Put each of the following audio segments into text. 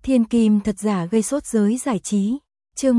Thiên kim thật giả gây sốt giới giải trí. Chương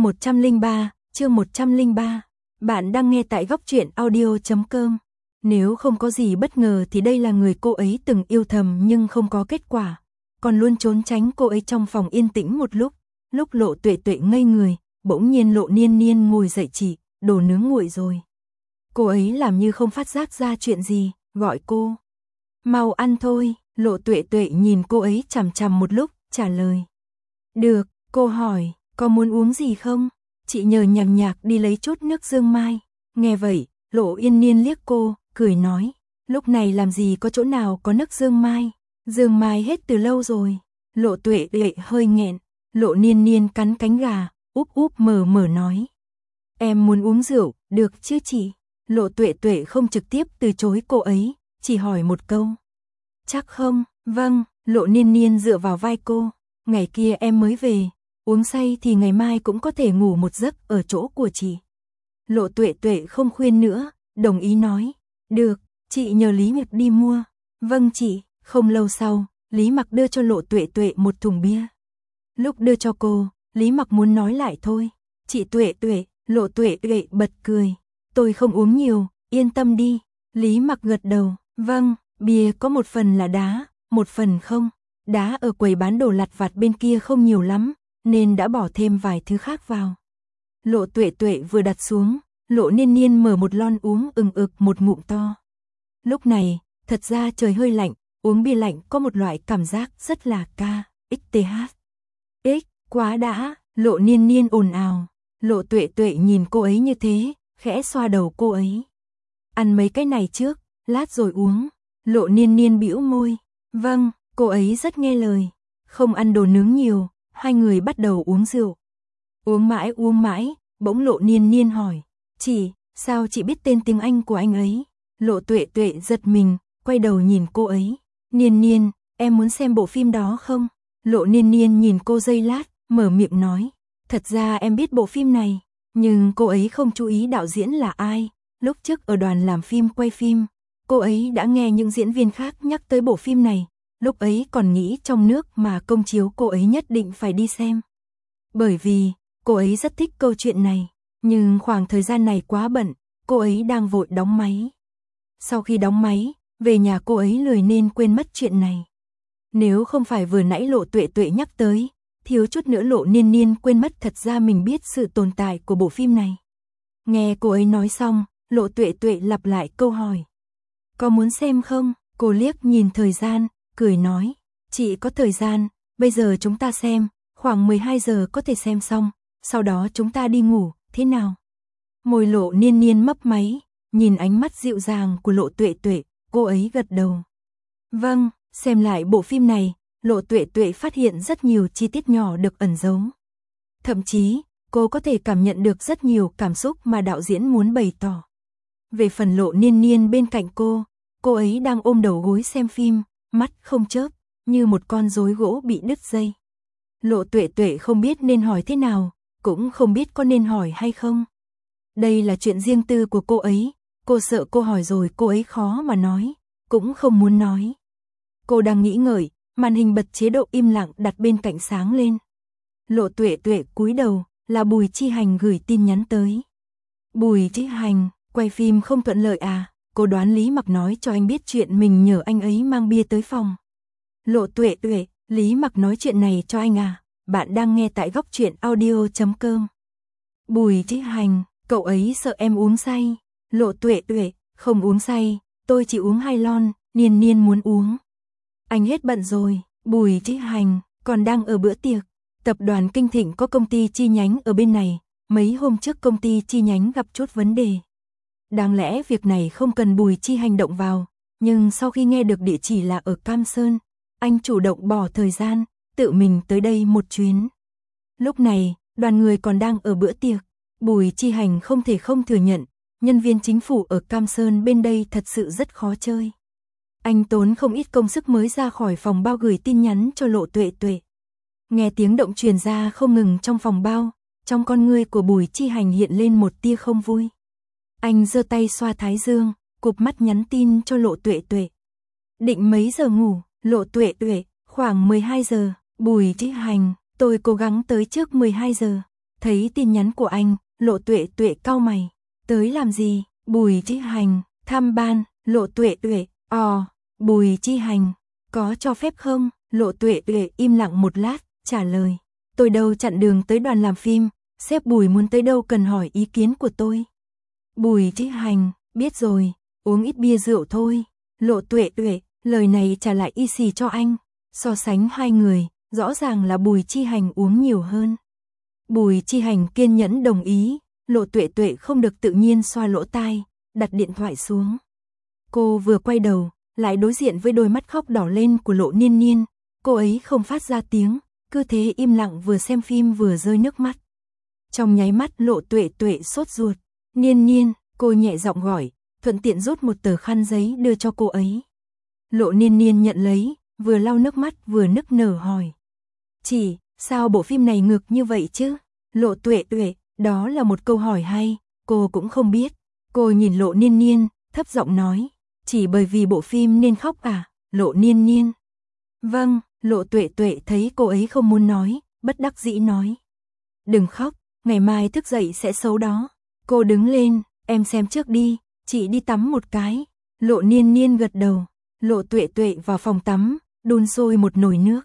103. Bạn đang nghe tại góc truyện audio.com. Nếu không có gì bất ngờ thì đây là người cô ấy từng yêu thầm nhưng không có kết quả. Còn luôn trốn tránh cô ấy trong phòng yên tĩnh một lúc. Lúc Lộ Tuệ Tuệ ngây người, bỗng nhiên Lộ Niên Niên ngồi dậy chỉ, đồ nướng nguội rồi. Cô ấy làm như không phát giác ra chuyện gì, gọi cô. Mau ăn thôi, Lộ Tuệ Tuệ nhìn cô ấy chằm chằm một lúc, trả lời. Được, cô hỏi, có muốn uống gì không? Chị nhờ nhằng nhạc đi lấy chút nước dương mai. Nghe vậy, Lộ Yên Niên liếc cô, cười nói. Lúc này làm gì có chỗ nào có nước dương mai? Dương mai hết từ lâu rồi. Lộ Tuệ Tuệ hơi nghẹn. Lộ Niên Niên cắn cánh gà, úp úp mở mở nói. Em muốn uống rượu, được chứ chị? Lộ Tuệ Tuệ không trực tiếp từ chối cô ấy, chỉ hỏi một câu. Chắc không? Vâng, Lộ Niên Niên dựa vào vai cô. Ngày kia em mới về, uống say thì ngày mai cũng có thể ngủ một giấc ở chỗ của chị. Lộ Tuệ Tuệ không khuyên nữa, đồng ý nói. Được, chị nhờ Lý Mặc đi mua. Vâng chị. Không lâu sau, Lý Mặc đưa cho Lộ Tuệ Tuệ một thùng bia. Lúc đưa cho cô, Lý Mặc muốn nói lại thôi. Chị Tuệ Tuệ, Lộ Tuệ Tuệ bật cười. Tôi không uống nhiều, yên tâm đi. Lý Mặc gật đầu. Vâng, bia có một phần là đá, một phần không. Đá ở quầy bán đồ lặt vặt bên kia không nhiều lắm, nên đã bỏ thêm vài thứ khác vào. Lộ Tuệ Tuệ vừa đặt xuống, Lộ Niên Niên mở một lon uống một ngụm to. Lúc này, thật ra trời hơi lạnh, uống bia lạnh có một loại cảm giác rất là KXTH. Quá đã, Lộ Niên Niên ồn ào. Lộ Tuệ Tuệ nhìn cô ấy như thế, khẽ xoa đầu cô ấy. Ăn mấy cái này trước, lát rồi uống. Lộ Niên Niên bĩu môi. Vâng, cô ấy rất nghe lời. Không ăn đồ nướng nhiều, hai người bắt đầu uống rượu. Uống mãi, bỗng Lộ Niên Niên hỏi. Chị, sao chị biết tên tiếng Anh của anh ấy? Lộ Tuệ Tuệ giật mình, quay đầu nhìn cô ấy. Niên Niên, em muốn xem bộ phim đó không? Lộ Niên Niên nhìn cô giây lát, mở miệng nói. Thật ra em biết bộ phim này, nhưng cô ấy không chú ý đạo diễn là ai. Lúc trước ở đoàn làm phim quay phim, cô ấy đã nghe những diễn viên khác nhắc tới bộ phim này. Lúc ấy còn nghĩ trong nước mà công chiếu cô ấy nhất định phải đi xem. Bởi vì, cô ấy rất thích câu chuyện này. Nhưng khoảng thời gian này quá bận, cô ấy đang vội đóng máy. Sau khi đóng máy, về nhà cô ấy lười nên quên mất chuyện này. Nếu không phải vừa nãy Lộ Tuệ Tuệ nhắc tới, thiếu chút nữa Lộ Niên Niên quên mất thật ra mình biết sự tồn tại của bộ phim này. Nghe cô ấy nói xong, Lộ Tuệ Tuệ lặp lại câu hỏi. Có muốn xem không? Cô liếc nhìn thời gian, cười nói. Chị có thời gian, bây giờ chúng ta xem, khoảng 12 giờ có thể xem xong, sau đó chúng ta đi ngủ, thế nào? Môi Lộ Niên Niên mấp máy, nhìn ánh mắt dịu dàng của Lộ Tuệ Tuệ, cô ấy gật đầu. Vâng, xem lại bộ phim này, Lộ Tuệ Tuệ phát hiện rất nhiều chi tiết nhỏ được ẩn giấu. Thậm chí, cô có thể cảm nhận được rất nhiều cảm xúc mà đạo diễn muốn bày tỏ. Về phần Lộ Niên Niên bên cạnh cô ấy đang ôm đầu gối xem phim, mắt không chớp, như một con rối gỗ bị đứt dây. Lộ Tuệ Tuệ không biết nên hỏi thế nào, cũng không biết có nên hỏi hay không. Đây là chuyện riêng tư của cô ấy, cô sợ cô hỏi rồi cô ấy khó mà nói, cũng không muốn nói. Cô đang nghĩ ngợi, màn hình bật chế độ im lặng đặt bên cạnh sáng lên. Lộ Tuệ Tuệ cúi đầu, là Bùi Chi Hành gửi tin nhắn tới. Bùi Chi Hành, quay phim không thuận lợi à? Cô đoán Lý Mặc nói cho anh biết chuyện mình nhờ anh ấy mang bia tới phòng. Lộ Tuệ Tuệ, Lý Mặc nói chuyện này cho anh à? Bạn đang nghe tại góc truyện audio.com. Bùi Chi Hành, cậu ấy sợ em uống say. Lộ Tuệ Tuệ, không uống say, tôi chỉ uống 2 lon, Niên Niên muốn uống. Anh hết bận rồi. Bùi Chi Hành, còn đang ở bữa tiệc. Tập đoàn Kinh Thịnh có công ty chi nhánh ở bên này, mấy hôm trước công ty chi nhánh gặp chút vấn đề. Đáng lẽ việc này không cần Bùi Chi Hành động vào, nhưng sau khi nghe được địa chỉ là ở Cam Sơn, anh chủ động bỏ thời gian, tự mình tới đây một chuyến. Lúc này, đoàn người còn đang ở bữa tiệc, Bùi Chi Hành không thể không thừa nhận, nhân viên chính phủ ở Cam Sơn bên đây thật sự rất khó chơi. Anh tốn không ít công sức mới ra khỏi phòng bao gửi tin nhắn cho Lộ Tuệ Tuệ. Nghe tiếng động truyền ra không ngừng trong phòng bao, trong con ngươi của Bùi Chi Hành hiện lên một tia không vui. Anh giơ tay xoa thái dương, cụp mắt nhắn tin cho Lộ Tuệ Tuệ. Định mấy giờ ngủ? Lộ Tuệ Tuệ, khoảng 12 giờ. Bùi Chí Hành, tôi cố gắng tới trước 12 giờ. Thấy tin nhắn của anh, Lộ Tuệ Tuệ cau mày. Tới làm gì? Bùi Chí Hành, thăm ban. Lộ Tuệ Tuệ, Bùi Chí Hành, có cho phép không? Lộ Tuệ Tuệ im lặng một lát, trả lời. Tôi đâu chặn đường tới đoàn làm phim, sếp Bùi muốn tới đâu cần hỏi ý kiến của tôi. Bùi Chí Hành, biết rồi, uống ít bia rượu thôi. Lộ Tuệ Tuệ, lời này trả lại y xì cho anh. So sánh hai người, rõ ràng là Bùi Chí Hành uống nhiều hơn. Bùi Chí Hành kiên nhẫn đồng ý, Lộ Tuệ Tuệ không được tự nhiên xoa lỗ tai, đặt điện thoại xuống. Cô vừa quay đầu, lại đối diện với đôi mắt khóc đỏ lên của Lộ Niên Niên. Cô ấy không phát ra tiếng, cứ thế im lặng vừa xem phim vừa rơi nước mắt. Trong nháy mắt Lộ Tuệ Tuệ sốt ruột. Niên Niên, cô nhẹ giọng gọi, thuận tiện rút một tờ khăn giấy đưa cho cô ấy. Lộ Niên Niên nhận lấy, vừa lau nước mắt vừa nức nở hỏi. Chị, sao bộ phim này ngược như vậy chứ? Lộ Tuệ Tuệ, đó là một câu hỏi hay, cô cũng không biết. Cô nhìn Lộ Niên Niên, thấp giọng nói. Chỉ bởi vì bộ phim nên khóc à? Lộ Niên Niên. Vâng, Lộ Tuệ Tuệ thấy cô ấy không muốn nói, bất đắc dĩ nói. Đừng khóc, ngày mai thức dậy sẽ xấu đó. Cô đứng lên, em xem trước đi, chị đi tắm một cái. Lộ Niên Niên gật đầu. Lộ Tuệ Tuệ vào phòng tắm, đun sôi một nồi nước.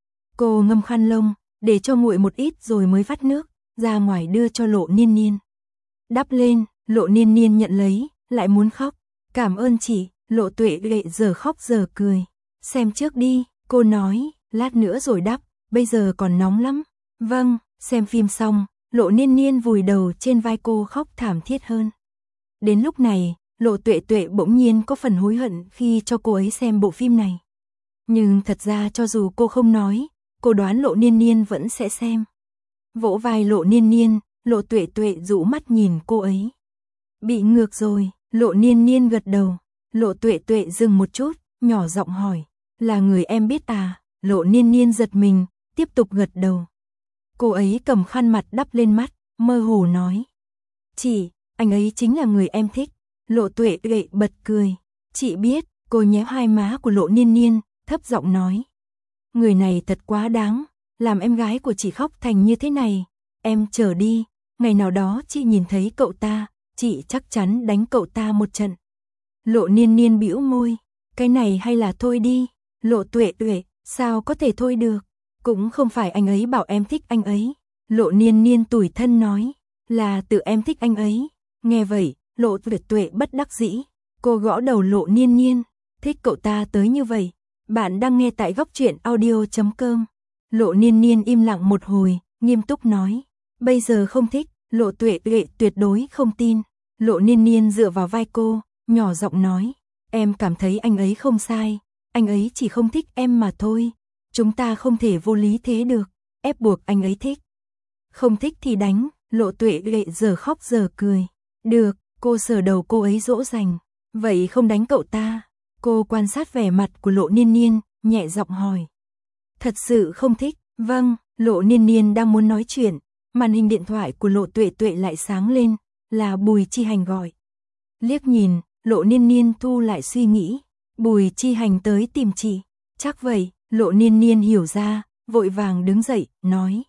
Cô ngâm khăn lông, để cho nguội một ít rồi mới vắt nước, ra ngoài đưa cho Lộ Niên Niên. Đắp lên, Lộ Niên Niên nhận lấy, lại muốn khóc. Cảm ơn chị. Lộ Tuệ Tuệ giờ khóc giờ cười. Xem trước đi, cô nói, lát nữa rồi đắp, bây giờ còn nóng lắm. Vâng, xem phim xong, Lộ Niên Niên vùi đầu trên vai cô khóc thảm thiết hơn. Đến lúc này, Lộ Tuệ Tuệ bỗng nhiên có phần hối hận khi cho cô ấy xem bộ phim này. Nhưng thật ra cho dù cô không nói, cô đoán Lộ Niên Niên vẫn sẽ xem. Vỗ vai Lộ Niên Niên, Lộ Tuệ Tuệ dụ mắt nhìn cô ấy. Bị ngược rồi, Lộ Niên Niên gật đầu. Lộ Tuệ Tuệ dừng một chút, nhỏ giọng hỏi. Là người em biết à? Lộ Niên Niên giật mình, tiếp tục gật đầu. Cô ấy cầm khăn mặt đắp lên mắt, mơ hồ nói. Chị, anh ấy chính là người em thích. Lộ Tuệ Tuệ bật cười. Chị biết, cô nhéo hai má của Lộ Niên Niên, thấp giọng nói. Người này thật quá đáng, làm em gái của chị khóc thành như thế này. Em chờ đi, ngày nào đó chị nhìn thấy cậu ta, chị chắc chắn đánh cậu ta một trận. Lộ Niên Niên bĩu môi. Cái này hay là thôi đi. Lộ Tuệ Tuệ, sao có thể thôi được? Cũng không phải anh ấy bảo em thích anh ấy. Lộ Niên Niên tủi thân nói. Là tự em thích anh ấy. Nghe vậy, Lộ Tuệ Tuệ bất đắc dĩ. Cô gõ đầu Lộ Niên Niên. Thích cậu ta tới như vậy. Bạn đang nghe tại góc truyện audio.com. Lộ Niên Niên im lặng một hồi, nghiêm túc nói. Bây giờ không thích. Lộ Tuệ Tuệ tuyệt đối không tin. Lộ Niên Niên dựa vào vai cô, nhỏ giọng nói. Em cảm thấy anh ấy không sai. Anh ấy chỉ không thích em mà thôi. Chúng ta không thể vô lý thế được. Ép buộc anh ấy thích. Không thích thì đánh. Lộ Tuệ Tuệ giờ khóc giờ cười. Được, cô sờ đầu cô ấy dỗ dành. Vậy không đánh cậu ta. Cô quan sát vẻ mặt của Lộ Niên Niên, nhẹ giọng hỏi. Thật sự không thích. Vâng, Lộ Niên Niên đang muốn nói chuyện. Màn hình điện thoại của Lộ Tuệ Tuệ lại sáng lên. Là Bùi Chí Hành gọi. Liếc nhìn, Lộ Niên Niên thu lại suy nghĩ. Bùi Chí Hành tới tìm chị. Chắc vậy, Lộ Niên Niên hiểu ra, vội vàng đứng dậy, nói.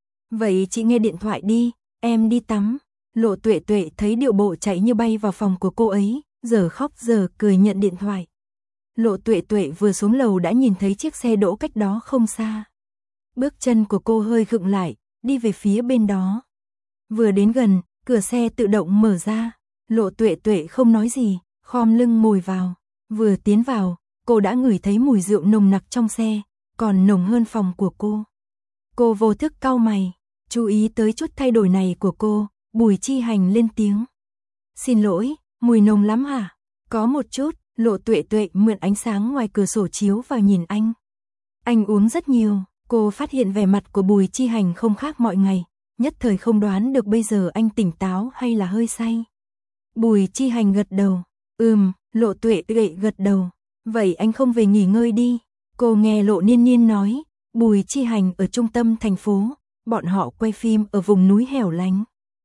Vậy chị nghe điện thoại đi, em đi tắm. Lộ Tuệ Tuệ thấy điệu bộ chạy như bay vào phòng của cô ấy, giờ khóc giờ cười nhận điện thoại. Lộ Tuệ Tuệ vừa xuống lầu đã nhìn thấy chiếc xe đỗ cách đó không xa. Bước chân của cô hơi khựng lại, đi về phía bên đó. Vừa đến gần, cửa xe tự động mở ra. Lộ Tuệ Tuệ không nói gì, khom lưng ngồi vào. Vừa tiến vào, cô đã ngửi thấy mùi rượu nồng nặc trong xe, còn nồng hơn phòng của cô. Cô vô thức cau mày, chú ý tới chút thay đổi này của cô, Bùi Chí Hành lên tiếng. Xin lỗi, mùi nồng lắm hả? Có một chút. Lộ Tuệ Tuệ mượn ánh sáng ngoài cửa sổ chiếu vào nhìn anh. Anh uống rất nhiều, cô phát hiện vẻ mặt của Bùi Chí Hành không khác mọi ngày, nhất thời không đoán được bây giờ anh tỉnh táo hay là hơi say. Bùi Chí Hành gật đầu. Lộ Tuệ Tuệ gật đầu. Vậy anh không về nghỉ ngơi đi. Cô nghe Lộ Niên Niên nói, Bùi Chí Hành ở trung tâm thành phố, bọn họ quay phim ở vùng núi hẻo lánh.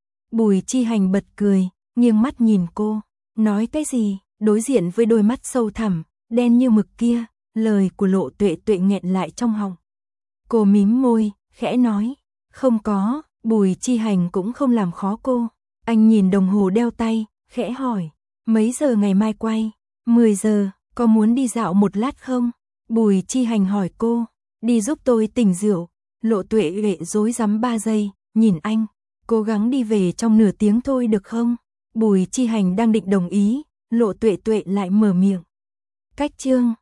Bùi Chí Hành bật cười, nghiêng mắt nhìn cô. Nói cái gì? Đối diện với đôi mắt sâu thẳm, đen như mực kia, lời của Lộ Tuệ Tuệ nghẹn lại trong họng. Cô mím môi, khẽ nói, không có. Bùi Chi Hành cũng không làm khó cô. Anh nhìn đồng hồ đeo tay, khẽ hỏi, mấy giờ ngày mai quay? 10 giờ, có muốn đi dạo một lát không? Bùi Chi Hành hỏi cô, đi giúp tôi tỉnh rượu. Lộ Tuệ Lệ rối rắm 3 giây, nhìn anh, cố gắng đi về trong nửa tiếng thôi được không? Bùi Chi Hành đang định đồng ý, Lộ Tuệ Tuệ lại mở miệng. Cách chương